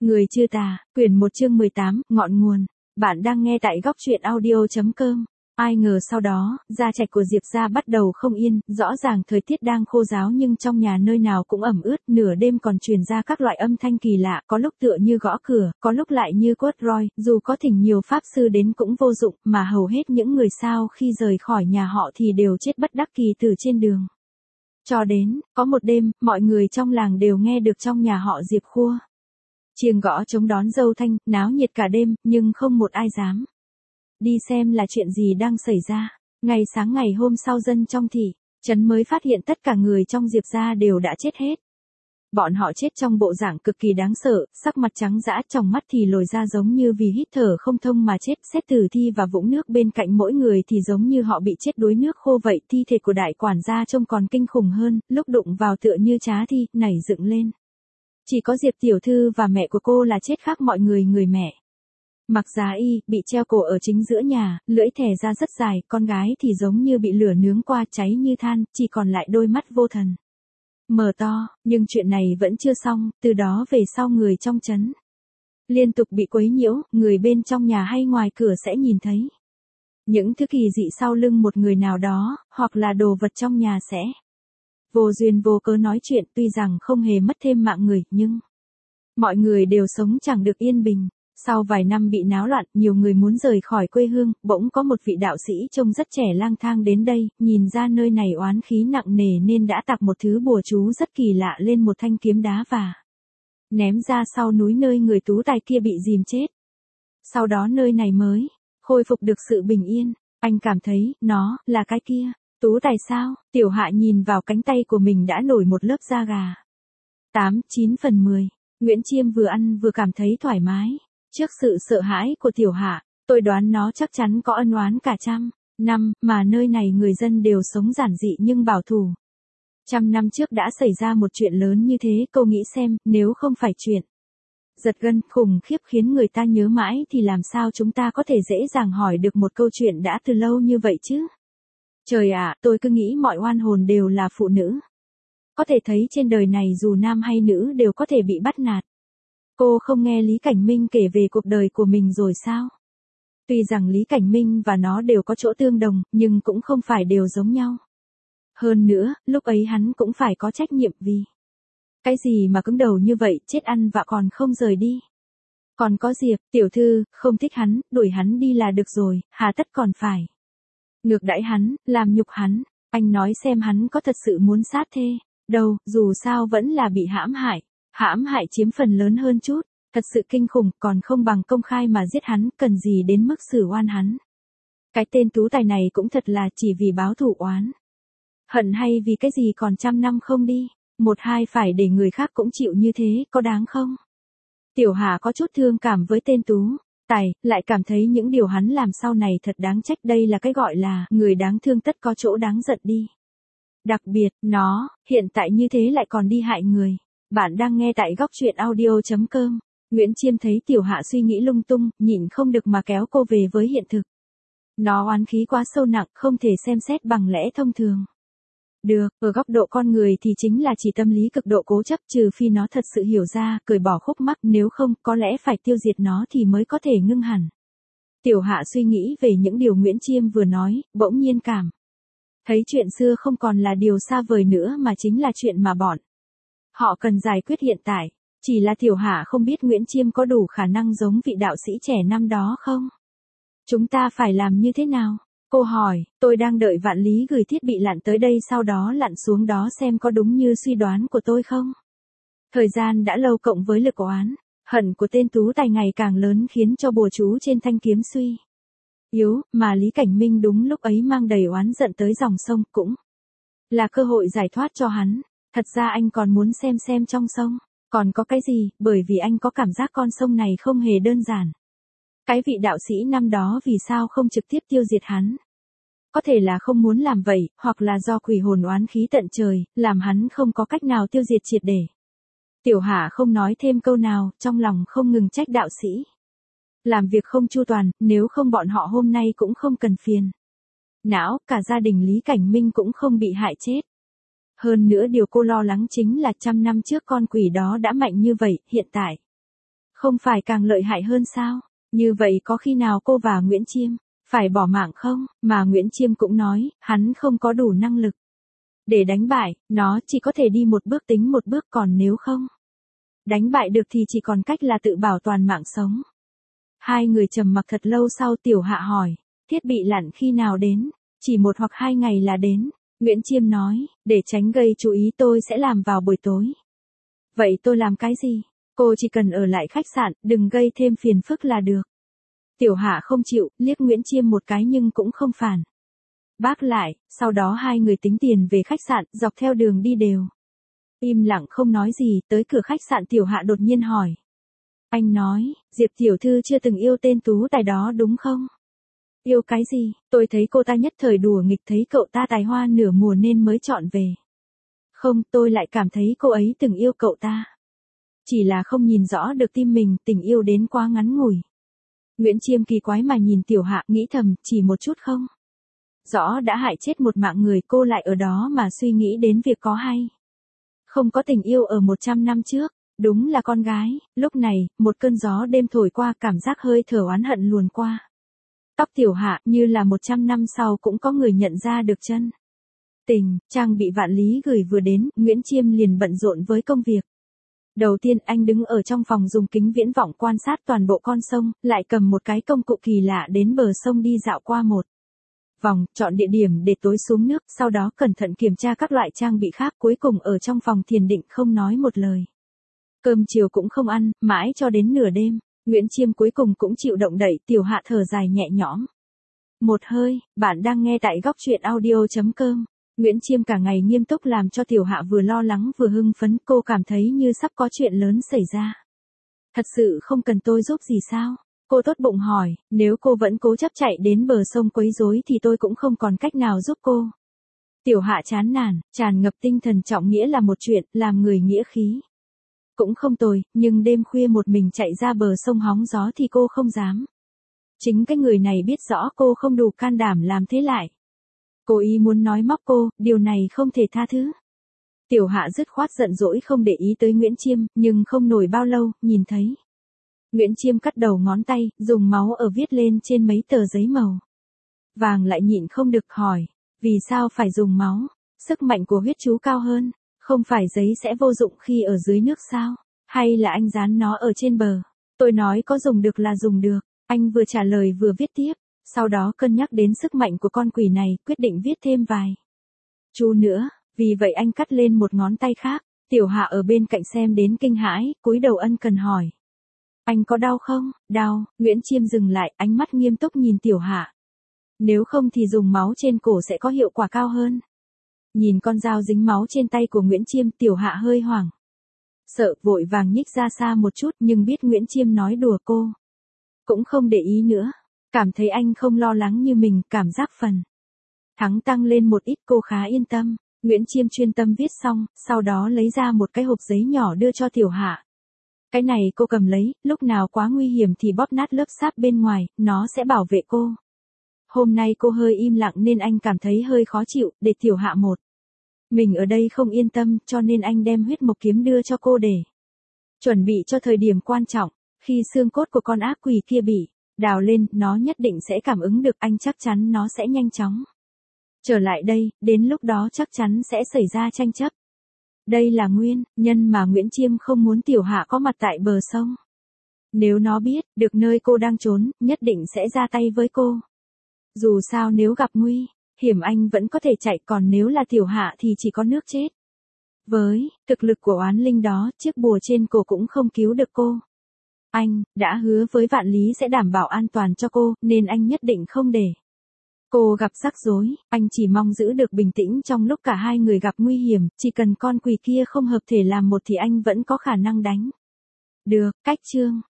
Người chưa tà, quyển 1 chương 18, ngọn nguồn. Bạn đang nghe tại góc truyện audio.com. Ai ngờ sau đó, gia trạch của Diệp gia bắt đầu không yên, rõ ràng thời tiết đang khô ráo nhưng trong nhà nơi nào cũng ẩm ướt, nửa đêm còn truyền ra các loại âm thanh kỳ lạ, có lúc tựa như gõ cửa, có lúc lại như quát roi, dù có thỉnh nhiều pháp sư đến cũng vô dụng, mà hầu hết những người sau khi rời khỏi nhà họ thì đều chết bất đắc kỳ tử trên đường. Cho đến, có một đêm, mọi người trong làng đều nghe được trong nhà họ Diệp khua chiêng gõ chống đón dâu thanh, náo nhiệt cả đêm, nhưng không một ai dám đi xem là chuyện gì đang xảy ra. Ngày sáng ngày hôm sau dân trong thị trấn mới phát hiện tất cả người trong Diệp gia đều đã chết hết. Bọn họ chết trong bộ dạng cực kỳ đáng sợ, sắc mặt trắng dã, trong mắt thì lồi ra giống như vì hít thở không thông mà chết. Xét tử thi và vũng nước bên cạnh mỗi người thì giống như họ bị chết đuối nước khô vậy. Thi thể của đại quản gia trông còn kinh khủng hơn, lúc đụng vào tựa như trá thi, nảy dựng lên. Chỉ có Diệp tiểu thư và mẹ của cô là chết khác mọi người. Người mẹ mặc giá y, bị treo cổ ở chính giữa nhà, lưỡi thè ra rất dài, con gái thì giống như bị lửa nướng qua, cháy như than, chỉ còn lại đôi mắt vô thần mở to. Nhưng chuyện này vẫn chưa xong, từ đó về sau người trong trấn liên tục bị quấy nhiễu, người bên trong nhà hay ngoài cửa sẽ nhìn thấy những thứ kỳ dị sau lưng một người nào đó, hoặc là đồ vật trong nhà sẽ vô duyên vô cớ nói chuyện. Tuy rằng không hề mất thêm mạng người, nhưng mọi người đều sống chẳng được yên bình. Sau vài năm bị náo loạn, nhiều người muốn rời khỏi quê hương, bỗng có một vị đạo sĩ trông rất trẻ lang thang đến đây, nhìn ra nơi này oán khí nặng nề nên đã tạc một thứ bùa chú rất kỳ lạ lên một thanh kiếm đá và ném ra sau núi nơi người tú tài kia bị dìm chết. Sau đó nơi này mới khôi phục được sự bình yên. Anh cảm thấy, nó là cái kia. Tú tài sao? Tiểu Hạ nhìn vào cánh tay của mình đã nổi một lớp da gà. 8/9 phần 10. Nguyễn Chiêm vừa ăn vừa cảm thấy thoải mái. Trước sự sợ hãi của Tiểu Hạ, tôi đoán nó chắc chắn có ân oán cả trăm năm, mà nơi này người dân đều sống giản dị nhưng bảo thủ. 100 năm trước đã xảy ra một chuyện lớn như thế, cô nghĩ xem, nếu không phải chuyện giật gân, khủng khiếp khiến người ta nhớ mãi thì làm sao chúng ta có thể dễ dàng hỏi được một câu chuyện đã từ lâu như vậy chứ? Trời ạ, tôi cứ nghĩ mọi oan hồn đều là phụ nữ. Có thể thấy trên đời này dù nam hay nữ đều có thể bị bắt nạt. Cô không nghe Lý Cảnh Minh kể về cuộc đời của mình rồi sao? Tuy rằng Lý Cảnh Minh và nó đều có chỗ tương đồng, nhưng cũng không phải đều giống nhau. Hơn nữa, lúc ấy hắn cũng phải có trách nhiệm vì cái gì mà cứng đầu như vậy, chết ăn vạ còn không rời đi. Còn có Diệp tiểu thư, không thích hắn, đuổi hắn đi là được rồi, hà tất còn phải ngược đãi hắn, làm nhục hắn. Anh nói xem hắn có thật sự muốn sát thê đâu, dù sao vẫn là bị hãm hại. Hãm hại chiếm phần lớn hơn chút, thật sự kinh khủng, còn không bằng công khai mà giết hắn, cần gì đến mức xử oan hắn. Cái tên tú tài này cũng thật là chỉ vì báo thù oán hận hay vì cái gì còn 100 năm không đi, 1-2 phải để người khác cũng chịu như thế, có đáng không? Tiểu Hà có chút thương cảm với tên tú tài, lại cảm thấy những điều hắn làm sau này thật đáng trách. Đây là cái gọi là người đáng thương tất có chỗ đáng giận đi. Đặc biệt, nó hiện tại như thế lại còn đi hại người. Bạn đang nghe tại góc truyện audio.com. Nguyễn Chiêm thấy Tiểu Hạ suy nghĩ lung tung, nhịn không được mà kéo cô về với hiện thực. Nó oán khí quá sâu nặng, không thể xem xét bằng lẽ thông thường được. Ở góc độ con người thì chính là chỉ tâm lý cực độ cố chấp, trừ phi nó thật sự hiểu ra, cởi bỏ khúc mắc, nếu không, có lẽ phải tiêu diệt nó thì mới có thể ngưng hẳn. Tiểu Hạ suy nghĩ về những điều Nguyễn Chiêm vừa nói, bỗng nhiên cảm thấy chuyện xưa không còn là điều xa vời nữa mà chính là chuyện mà bọn họ cần giải quyết hiện tại. Chỉ là Tiểu Hạ không biết Nguyễn Chiêm có đủ khả năng giống vị đạo sĩ trẻ năm đó không? Chúng ta phải làm như thế nào? Cô hỏi, tôi đang đợi Vạn Lý gửi thiết bị lặn tới đây sau đó lặn xuống đó xem có đúng như suy đoán của tôi không? Thời gian đã lâu cộng với lực oán hận của tên tú tài ngày càng lớn khiến cho bùa chú trên thanh kiếm suy yếu, mà Lý Cảnh Minh đúng lúc ấy mang đầy oán giận tới dòng sông, cũng là cơ hội giải thoát cho hắn. Thật ra anh còn muốn xem trong sông còn có cái gì, bởi vì anh có cảm giác con sông này không hề đơn giản. Cái vị đạo sĩ năm đó vì sao không trực tiếp tiêu diệt hắn? Có thể là không muốn làm vậy, hoặc là do quỷ hồn oán khí tận trời, làm hắn không có cách nào tiêu diệt triệt để. Tiểu Hạ không nói thêm câu nào, trong lòng không ngừng trách đạo sĩ làm việc không chu toàn, nếu không bọn họ hôm nay cũng không cần phiền não, cả gia đình Lý Cảnh Minh cũng không bị hại chết. Hơn nữa điều cô lo lắng chính là 100 năm trước con quỷ đó đã mạnh như vậy, hiện tại Không phải càng lợi hại hơn sao? Như vậy có khi nào cô và Nguyễn Chiêm phải bỏ mạng không? Mà Nguyễn Chiêm cũng nói, hắn không có đủ năng lực để đánh bại, nó chỉ có thể đi một bước tính một bước, còn nếu không đánh bại được thì chỉ còn cách là tự bảo toàn mạng sống. Hai người trầm mặc thật lâu sau Tiểu Hạ hỏi, thiết bị lặn khi nào đến? Chỉ 1 hoặc 2 ngày là đến. Nguyễn Chiêm nói, để tránh gây chú ý tôi sẽ làm vào buổi tối. Vậy tôi làm cái gì? Cô chỉ cần ở lại khách sạn, đừng gây thêm phiền phức là được. Tiểu Hạ không chịu, liếc Nguyễn Chiêm một cái nhưng cũng không phản bác lại, sau đó hai người tính tiền về khách sạn, dọc theo đường đi đều im lặng không nói gì. Tới cửa khách sạn Tiểu Hạ đột nhiên hỏi. Anh nói, Diệp tiểu thư chưa từng yêu tên tú tài đó đúng không? Yêu cái gì? Tôi thấy cô ta nhất thời đùa nghịch, thấy cậu ta tài hoa nửa mùa nên mới chọn về. Không, tôi lại cảm thấy cô ấy từng yêu cậu ta. Chỉ là không nhìn rõ được tim mình, tình yêu đến quá ngắn ngủi. Nguyễn Chiêm kỳ quái mà nhìn Tiểu Hạ, nghĩ thầm, chỉ một chút không? Rõ đã hại chết một mạng người, cô lại ở đó mà suy nghĩ đến việc có hay không có tình yêu ở 100 năm trước. Đúng là con gái. Lúc này, một cơn gió đêm thổi qua, cảm giác hơi thở oán hận luồn qua tóc Tiểu Hạ, như là 100 năm sau cũng có người nhận ra được chân tình. Trang bị vạn lý gửi vừa đến, Nguyễn Chiêm liền bận rộn với công việc. Đầu tiên anh đứng ở trong phòng dùng kính viễn vọng quan sát toàn bộ con sông, lại cầm một cái công cụ kỳ lạ đến bờ sông đi dạo qua một vòng, chọn địa điểm để tối xuống nước, sau đó cẩn thận kiểm tra các loại trang bị khác, cuối cùng ở trong phòng thiền định không nói một lời. Cơm chiều cũng không ăn, mãi cho đến nửa đêm, Nguyễn Chiêm cuối cùng cũng chịu động đậy. Tiểu Hạ thở dài nhẹ nhõm một hơi. Bạn đang nghe tại góc truyện audio.com. Nguyễn Chiêm cả ngày nghiêm túc làm cho Tiểu Hạ vừa lo lắng vừa hưng phấn, cô cảm thấy như sắp có chuyện lớn xảy ra. Thật sự không cần tôi giúp gì sao? Cô tốt bụng hỏi, nếu cô vẫn cố chấp chạy đến bờ sông quấy rối thì tôi cũng không còn cách nào giúp cô. Tiểu Hạ chán nản, tràn ngập tinh thần trọng nghĩa là một chuyện, làm người nghĩa khí cũng không tồi, nhưng đêm khuya một mình chạy ra bờ sông hóng gió thì cô không dám. Chính cái người này biết rõ cô không đủ can đảm làm thế lại cố ý muốn nói móc cô, điều này không thể tha thứ. Tiểu Hạ dứt khoát giận dỗi không để ý tới Nguyễn Chiêm, nhưng không nổi bao lâu, nhìn thấy Nguyễn Chiêm cắt đầu ngón tay, dùng máu ở viết lên trên mấy tờ giấy màu vàng, lại nhịn không được hỏi, vì sao phải dùng máu? Sức mạnh của huyết chú cao hơn, không phải giấy sẽ vô dụng khi ở dưới nước sao? Hay là anh dán nó ở trên bờ? Tôi nói có dùng được là dùng được. Anh vừa trả lời vừa viết tiếp, sau đó cân nhắc đến sức mạnh của con quỷ này, quyết định viết thêm vài chú nữa, vì vậy anh cắt lên một ngón tay khác. Tiểu Hạ ở bên cạnh xem đến kinh hãi, cúi đầu ân cần hỏi. Anh có đau không? Đau. Nguyễn Chiêm dừng lại, ánh mắt nghiêm túc nhìn Tiểu Hạ. Nếu không thì dùng máu trên cổ sẽ có hiệu quả cao hơn. Nhìn con dao dính máu trên tay của Nguyễn Chiêm, Tiểu Hạ hơi hoảng sợ, vội vàng nhích ra xa một chút, nhưng biết Nguyễn Chiêm nói đùa cô cũng không để ý nữa. Cảm thấy anh không lo lắng như mình, cảm giác phần thắng tăng lên một ít, cô khá yên tâm. Nguyễn Chiêm chuyên tâm viết xong, sau đó lấy ra một cái hộp giấy nhỏ đưa cho Tiểu Hạ. Cái này cô cầm lấy, lúc nào quá nguy hiểm thì bóp nát lớp sáp bên ngoài, nó sẽ bảo vệ cô. Hôm nay cô hơi im lặng nên anh cảm thấy hơi khó chịu, để Tiểu Hạ một mình ở đây không yên tâm, cho nên anh đem huyết mộc kiếm đưa cho cô để chuẩn bị cho thời điểm quan trọng. Khi xương cốt của con ác quỷ kia bị đào lên, nó nhất định sẽ cảm ứng được, anh chắc chắn nó sẽ nhanh chóng trở lại đây, đến lúc đó chắc chắn sẽ xảy ra tranh chấp. Đây là nguyên nhân mà Nguyễn Chiêm không muốn Tiểu Hạ có mặt tại bờ sông. Nếu nó biết được nơi cô đang trốn, nhất định sẽ ra tay với cô. Dù sao nếu gặp nguy hiểm anh vẫn có thể chạy, còn nếu là Tiểu Hạ thì chỉ có nước chết. Với thực lực của oán linh đó, chiếc bùa trên cổ cũng không cứu được cô. Anh đã hứa với Vạn Lý sẽ đảm bảo an toàn cho cô, nên anh nhất định không để cô gặp rắc rối. Anh chỉ mong giữ được bình tĩnh trong lúc cả hai người gặp nguy hiểm, chỉ cần con quỷ kia không hợp thể làm một thì anh vẫn có khả năng đánh được. Cách chương